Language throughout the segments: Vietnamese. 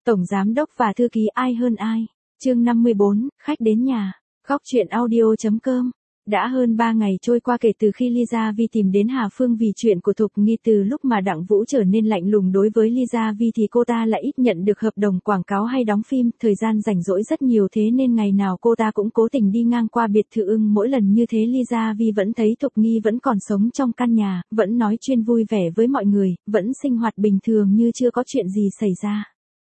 Tổng giám đốc và thư ký ai hơn ai. Chương 54, khách đến nhà. Góc truyện audio.com. Đã hơn 3 ngày trôi qua kể từ khi Lisa Vi tìm đến Hà Phương vì chuyện của Thục Nghi. Từ lúc mà Đặng Vũ trở nên lạnh lùng đối với Lisa Vi thì cô ta lại ít nhận được hợp đồng quảng cáo hay đóng phim, thời gian rảnh rỗi rất nhiều, thế nên ngày nào cô ta cũng cố tình đi ngang qua biệt thự Ưng. Mỗi lần như thế Lisa Vi vẫn thấy Thục Nghi vẫn còn sống trong căn nhà, vẫn nói chuyện vui vẻ với mọi người, vẫn sinh hoạt bình thường như chưa có chuyện gì xảy ra.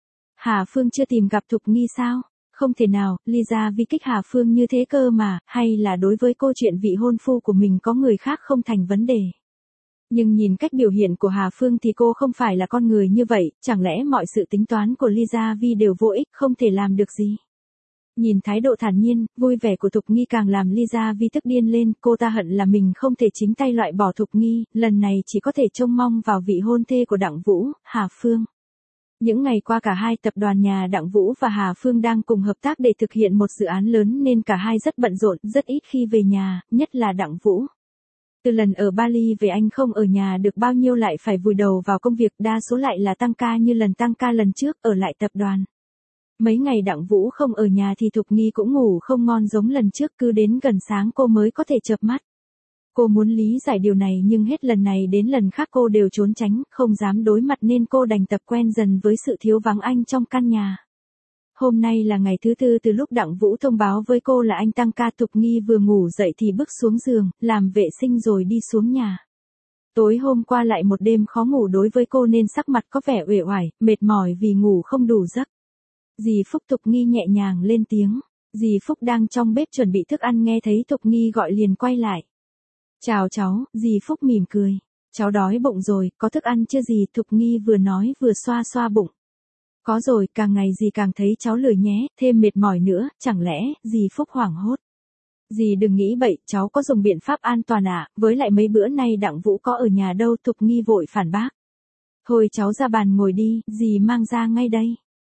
Hà Phương chưa tìm gặp Thục Nghi sao? Không thể nào, Lisa Vi kích Hà Phương như thế cơ mà, hay là đối với cô chuyện vị hôn phu của mình có người khác không thành vấn đề. Nhưng nhìn cách biểu hiện của Hà Phương thì cô không phải là con người như vậy, chẳng lẽ mọi sự tính toán của Lisa Vi đều vô ích, không thể làm được gì. Nhìn thái độ thản nhiên, vui vẻ của Thục Nghi càng làm Lisa Vi tức điên lên, cô ta hận là mình không thể chính tay loại bỏ Thục Nghi, lần này chỉ có thể trông mong vào vị hôn thê của Đặng Vũ, Hà Phương. Những ngày qua cả hai tập đoàn nhà Đặng Vũ và Hà Phương đang cùng hợp tác để thực hiện một dự án lớn nên cả hai rất bận rộn, rất ít khi về nhà, nhất là Đặng Vũ. Từ lần ở Bali về anh không ở nhà được bao nhiêu lại phải vùi đầu vào công việc, đa số lại là tăng ca như tăng ca lần trước ở lại tập đoàn. Mấy ngày Đặng Vũ không ở nhà thì Thục Nghi cũng ngủ không ngon giống lần trước, cứ đến gần sáng cô mới có thể chợp mắt. Cô muốn lý giải điều này nhưng hết lần này đến lần khác cô đều trốn tránh, không dám đối mặt nên cô đành tập quen dần với sự thiếu vắng anh trong căn nhà. Hôm nay là ngày thứ tư từ lúc Đặng Vũ thông báo với cô là anh tăng ca. Thục Nghi vừa ngủ dậy thì bước xuống giường, làm vệ sinh rồi đi xuống nhà. Tối hôm qua lại một đêm khó ngủ đối với cô nên sắc mặt có vẻ uể oải, mệt mỏi vì ngủ không đủ giấc. Dì Phúc. Thục Nghi nhẹ nhàng lên tiếng. Dì Phúc đang trong bếp chuẩn bị thức ăn, nghe thấy Thục Nghi gọi liền quay lại. Chào cháu, dì Phúc mỉm cười. Cháu đói bụng rồi, có thức ăn chưa dì? Thục Nghi vừa nói vừa xoa xoa bụng. Có rồi, càng ngày dì càng thấy cháu lười nhé, thêm mệt mỏi nữa, chẳng lẽ? Dì Phúc hoảng hốt. Dì đừng nghĩ bậy, cháu có dùng biện pháp an toàn à, với lại mấy bữa nay Đặng Vũ có ở nhà đâu. Thục Nghi vội phản bác. Thôi cháu ra bàn ngồi đi, dì mang ra ngay đây.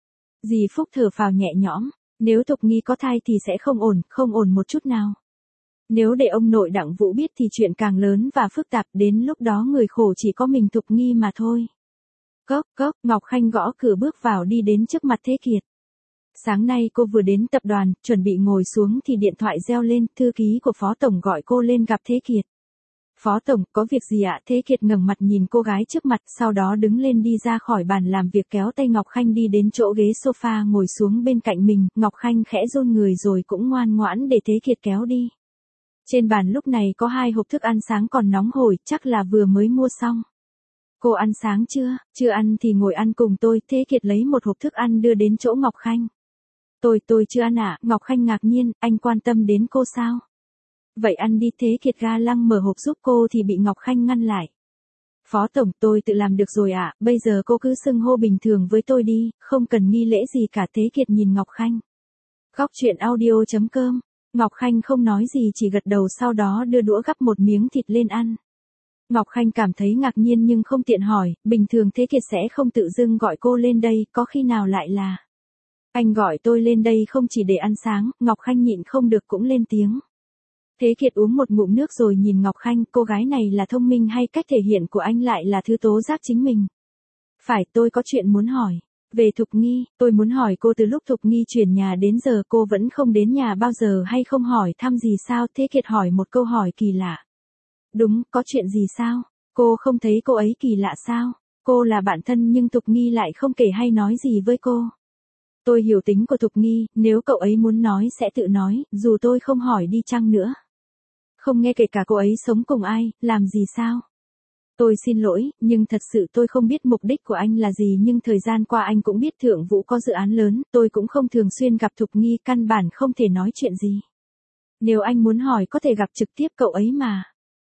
Dì Phúc thở phào nhẹ nhõm, nếu Thục Nghi có thai thì sẽ không ổn một chút nào. Nếu để ông nội Đặng Vũ biết thì chuyện càng lớn và phức tạp, đến lúc đó người khổ chỉ có mình Thục Nghi mà thôi. Cốc cốc, Ngọc Khanh gõ cửa bước vào đi đến trước mặt Thế Kiệt. Sáng nay cô vừa đến tập đoàn, chuẩn bị ngồi xuống thì điện thoại reo lên, thư ký của Phó Tổng gọi cô lên gặp Thế Kiệt. Phó Tổng, có việc gì ạ? Thế Kiệt ngẩng mặt nhìn cô gái trước mặt, sau đó đứng lên đi ra khỏi bàn làm việc, kéo tay Ngọc Khanh đi đến chỗ ghế sofa ngồi xuống bên cạnh mình. Ngọc Khanh khẽ run người rồi cũng ngoan ngoãn để Thế Kiệt kéo đi. Trên bàn lúc này có 2 hộp thức ăn sáng còn nóng hổi, chắc là vừa mới mua xong. Cô ăn sáng chưa? Chưa ăn thì ngồi ăn cùng tôi. Thế Kiệt lấy một hộp thức ăn đưa đến chỗ Ngọc Khanh. Tôi chưa ăn ạ. Ngọc Khanh ngạc nhiên, anh quan tâm đến cô sao? Vậy ăn đi. Thế Kiệt ga lăng mở hộp giúp cô thì bị Ngọc Khanh ngăn lại. Phó Tổng, tôi tự làm được rồi ạ, bây giờ cô cứ xưng hô bình thường với tôi đi, không cần nghi lễ gì cả. Thế Kiệt nhìn Ngọc Khanh. Góc truyện audio.com. Ngọc Khanh không nói gì chỉ gật đầu, sau đó đưa đũa gắp một miếng thịt lên ăn. Ngọc Khanh cảm thấy ngạc nhiên nhưng không tiện hỏi, bình thường Thế Kiệt sẽ không tự dưng gọi cô lên đây, có khi nào lại là anh gọi tôi lên đây không chỉ để ăn sáng? Ngọc Khanh nhịn không được cũng lên tiếng. Thế Kiệt uống một ngụm nước rồi nhìn Ngọc Khanh, cô gái này là thông minh hay cách thể hiện của anh lại là thứ tố giác chính mình? Phải, tôi có chuyện muốn hỏi. Về Thục Nghi, tôi muốn hỏi cô từ lúc Thục Nghi chuyển nhà đến giờ cô vẫn không đến nhà bao giờ hay không hỏi thăm gì sao? Thế Kiệt hỏi một câu hỏi kỳ lạ. Đúng, có chuyện gì sao? Cô không thấy cô ấy kỳ lạ sao? Cô là bạn thân nhưng Thục Nghi lại không kể hay nói gì với cô. Tôi hiểu tính của Thục Nghi, nếu cậu ấy muốn nói sẽ tự nói, dù tôi không hỏi đi chăng nữa. Không nghe kể cả cô ấy sống cùng ai, làm gì sao? Tôi xin lỗi, nhưng thật sự tôi không biết mục đích của anh là gì, nhưng thời gian qua anh cũng biết Thượng Vũ có dự án lớn, tôi cũng không thường xuyên gặp Thục Nghi, căn bản không thể nói chuyện gì. Nếu anh muốn hỏi có thể gặp trực tiếp cậu ấy mà.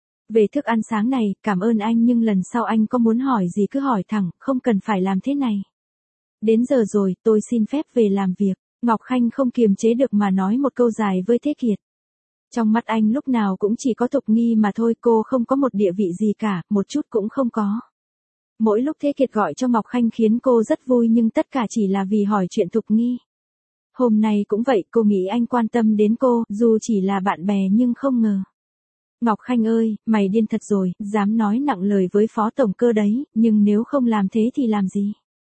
Về thức ăn sáng này, cảm ơn anh nhưng lần sau anh có muốn hỏi gì cứ hỏi thẳng, không cần phải làm thế này. Đến giờ rồi, tôi xin phép về làm việc. Ngọc Khanh không kiềm chế được mà nói một câu dài với Thế Kiệt. Trong mắt anh lúc nào cũng chỉ có Thục Nghi mà thôi, cô không có một địa vị gì cả, một chút cũng không có. Mỗi lúc Thế Kiệt gọi cho Ngọc Khanh khiến cô rất vui nhưng tất cả chỉ là vì hỏi chuyện Thục Nghi. Hôm nay cũng vậy, cô nghĩ anh quan tâm đến cô, dù chỉ là bạn bè nhưng không ngờ. Ngọc Khanh ơi, mày điên thật rồi, dám nói nặng lời với Phó Tổng cơ đấy, nhưng nếu không làm thế thì làm gì?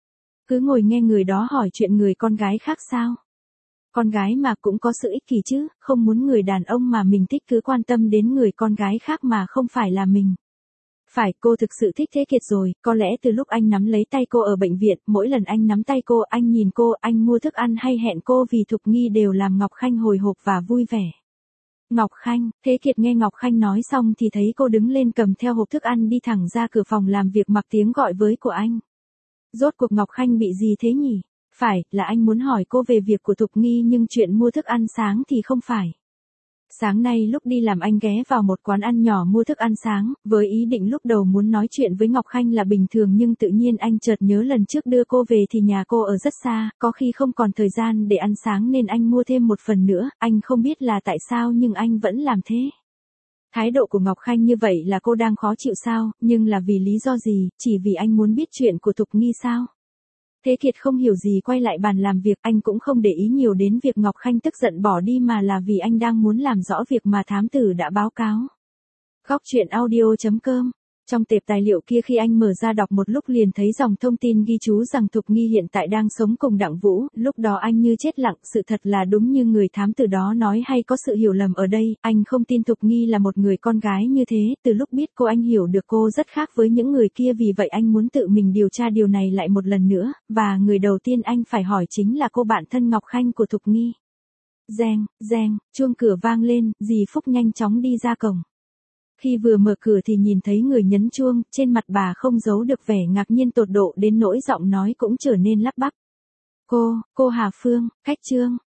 cứ ngồi nghe người đó hỏi chuyện người con gái khác sao? Con gái mà cũng có sự ích kỷ chứ, không muốn người đàn ông mà mình thích cứ quan tâm đến người con gái khác mà không phải là mình. Phải, cô thực sự thích Thế Kiệt rồi, có lẽ từ lúc anh nắm lấy tay cô ở bệnh viện, mỗi lần anh nắm tay cô, anh nhìn cô, anh mua thức ăn hay hẹn cô vì Thục Nghi đều làm Ngọc Khanh hồi hộp và vui vẻ. Ngọc Khanh, Thế Kiệt nghe Ngọc Khanh nói xong thì thấy cô đứng lên cầm theo hộp thức ăn đi thẳng ra cửa phòng làm việc mặc tiếng gọi với của anh. Rốt cuộc Ngọc Khanh bị gì thế nhỉ? Phải, là anh muốn hỏi cô về việc của Thục Nghi nhưng chuyện mua thức ăn sáng thì không phải. Sáng nay lúc đi làm anh ghé vào một quán ăn nhỏ mua thức ăn sáng, với ý định lúc đầu muốn nói chuyện với Ngọc Khanh là bình thường nhưng tự nhiên anh chợt nhớ lần trước đưa cô về thì nhà cô ở rất xa, có khi không còn thời gian để ăn sáng nên anh mua thêm một phần nữa, anh không biết là tại sao nhưng anh vẫn làm thế. Thái độ của Ngọc Khanh như vậy là cô đang khó chịu sao, nhưng là vì lý do gì, chỉ vì anh muốn biết chuyện của Thục Nghi sao? Thế Kiệt không hiểu gì quay lại bàn làm việc, anh cũng không để ý nhiều đến việc Ngọc Khanh tức giận bỏ đi mà là vì anh đang muốn làm rõ việc mà thám tử đã báo cáo. Góc truyện audio.com. Trong tệp tài liệu kia khi anh mở ra đọc một lúc liền thấy dòng thông tin ghi chú rằng Thục Nghi hiện tại đang sống cùng Đặng Vũ, lúc đó anh như chết lặng, sự thật là đúng như người thám tử đó nói hay có sự hiểu lầm ở đây, anh không tin Thục Nghi là một người con gái như thế, từ lúc biết cô anh hiểu được cô rất khác với những người kia vì vậy anh muốn tự mình điều tra điều này lại một lần nữa, và người đầu tiên anh phải hỏi chính là cô bạn thân Ngọc Khanh của Thục Nghi. Reng, reng, chuông cửa vang lên, dì Phúc nhanh chóng đi ra cổng. Khi vừa mở cửa thì nhìn thấy người nhấn chuông, trên mặt bà không giấu được vẻ ngạc nhiên tột độ đến nỗi giọng nói cũng trở nên lắp bắp. Cô Hà Phương, khách Trương.